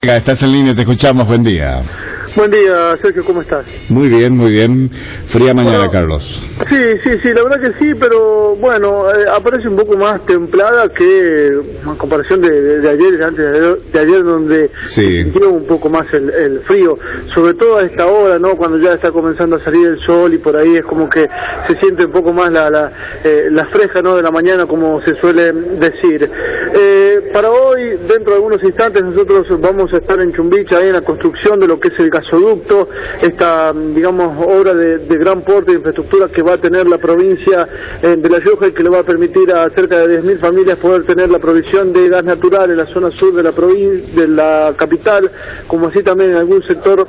Estás en línea, te escuchamos, buen día. Buen día, Sergio, ¿cómo estás? Muy bien, muy bien. Fría mañana, bueno, Carlos. Sí, la verdad que sí, pero bueno, aparece un poco más templada que en comparación de ayer, antes de ayer, donde sí sintió un poco más el frío, sobre todo a esta hora, ¿no? Cuando ya está comenzando a salir el sol y por ahí es como que se siente un poco más la fresca, ¿no? De la mañana, como se suele decir. Para hoy, dentro de algunos instantes, nosotros vamos a estar en Chumbicha, ahí en la construcción de lo que es el gasoducto, esta, digamos, obra de gran porte de infraestructura que va a tener la provincia de La Rioja y que le va a permitir a cerca de 10.000 familias poder tener la provisión de gas natural en la zona sur de la provincia, de la capital, como así también en algún sector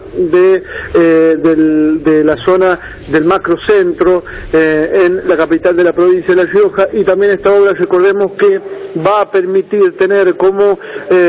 de la zona del macrocentro, en la capital de la provincia de La Rioja. Y también esta obra, recordemos que va a permitir tener como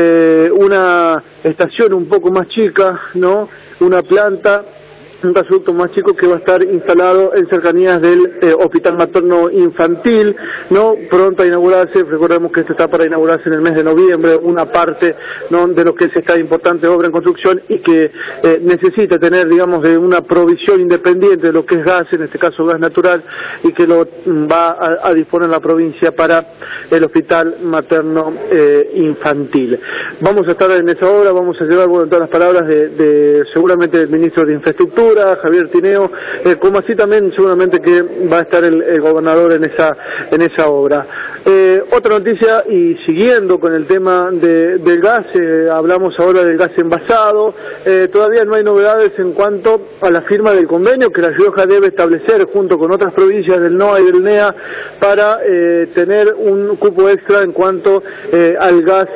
una estación un poco más chica, ¿no? Una planta, un gasoducto más chico que va a estar instalado en cercanías del Hospital Materno Infantil, ¿no? Pronto a inaugurarse. Recordemos que esto está para inaugurarse en el mes de noviembre, una parte, ¿no?, de lo que es esta importante obra en construcción y que necesita tener, digamos, de una provisión independiente de lo que es gas, en este caso gas natural, y que lo va a disponer la provincia para el Hospital Materno Infantil. Vamos a estar en esa obra, vamos a llevar, bueno, todas las palabras de seguramente del ministro de Infraestructura, Javier Tineo, como así también seguramente que va a estar el gobernador en esa obra. Otra noticia, y siguiendo con el tema del gas, hablamos ahora del gas envasado. Todavía no hay novedades en cuanto a la firma del convenio que La Rioja debe establecer junto con otras provincias del NOA y del NEA para tener un cupo extra en cuanto al gas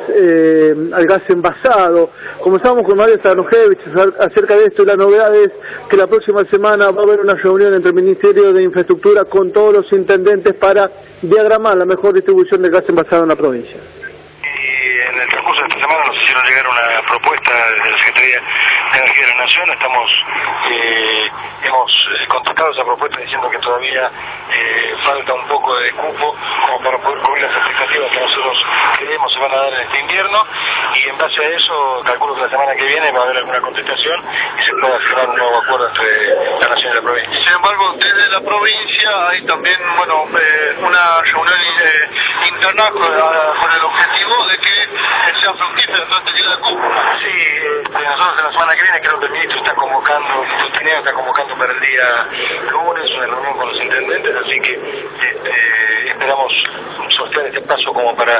envasado. Comenzamos con Mario Stanojevich acerca de esto, y la novedad es que la próxima semana va a haber una reunión entre el Ministerio de Infraestructura con todos los intendentes para diagramar la mejor distribución de gas envasado en la provincia. Y en el transcurso de esta semana nos hicieron llegar una propuesta desde la Secretaría de Energía de la Nación. Hemos contestado esa propuesta diciendo que todavía falta un poco de cupo como para poder cubrir las expectativas que nosotros creemos se van a dar en este invierno, y en base a eso calculo que la semana que viene va a haber alguna contestación y se pueda firmar un nuevo acuerdo entre la Nación y la provincia. Sin embargo, desde la provincia hay también, bueno, una reunión interna con el objetivo de que sea fructífero todo este tipo de cupo. Sí, nosotros en la semana que viene creo que el ministro está convocando, Tineo está convocando para el día lunes una reunión con los intendentes, así que esperamos sortear este paso como para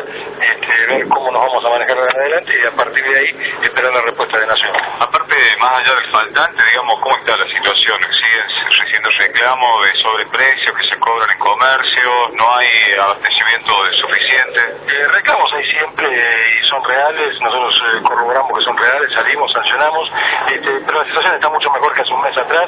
ver cómo nos vamos a manejar de adelante, y a partir de ahí esperar la respuesta de Nación. Aparte, más allá del faltante, digamos, ¿cómo está la situación? ¿Siguen recibiendo reclamos de sobreprecios que se cobran en comercio? ¿No hay abastecimiento suficiente? Reclamos hay siempre y son reales, nosotros corroboramos que son reales, salimos, sancionamos, pero la situación está mucho mejor que hace un mes atrás.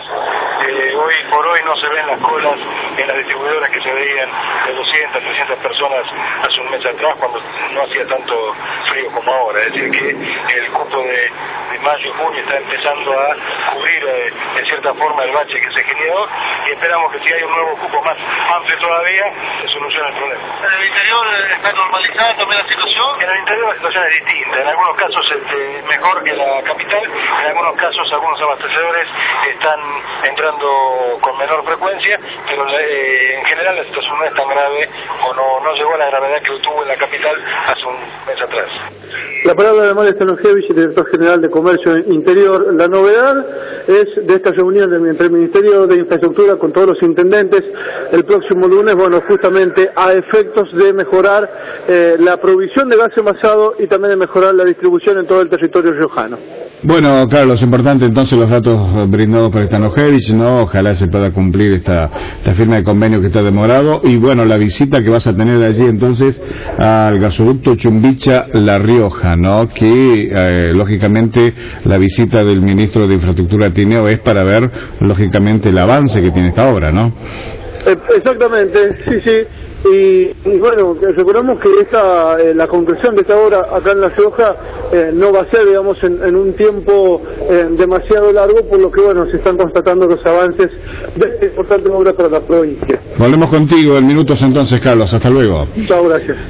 Hoy por hoy no se ven las colas en las distribuidoras que se veían de 200, 300 personas hace un mes atrás, cuando no hacía tanto frío como ahora. Es decir, que el cupo de mayo y junio está empezando a cubrir en cierta forma el bache que se generó, y esperamos que si hay un nuevo cupo más amplio todavía se solucione el problema. ¿En el interior está normalizada también la situación? En el interior la situación es distinta, en algunos casos mejor que la capital, en algunos casos algunos abastecedores están entrando con menor frecuencia, pero en general la situación no es tan grave, o no llegó a la gravedad que tuvo en la capital hace un mes atrás. La palabra de Mario Stanojevich, director general de Comercio Interior. La novedad es de esta reunión entre el Ministerio de Infraestructura con todos los intendentes el próximo lunes, bueno, justamente a efectos de mejorar la provisión de gas envasado y también de mejorar la distribución en todo el territorio riojano. Bueno, Carlos, importante entonces los datos brindados por Stanojevich, ¿no? Ojalá se pueda cumplir esta firma de convenio que está demorado, y bueno, la visita que vas a tener allí entonces al gasoducto Chumbicha-La Rioja, ¿no? Que lógicamente la visita del ministro de Infraestructura Tineo es para ver lógicamente el avance que tiene esta obra, ¿no? Exactamente, sí. Y bueno, recordamos que la conclusión de esta obra acá en La Rioja no va a ser, digamos, en un tiempo demasiado largo, por lo que, bueno, se están constatando los avances de esta importante obra para la provincia. Volvemos contigo en minutos entonces, Carlos. Hasta luego. Chao, gracias.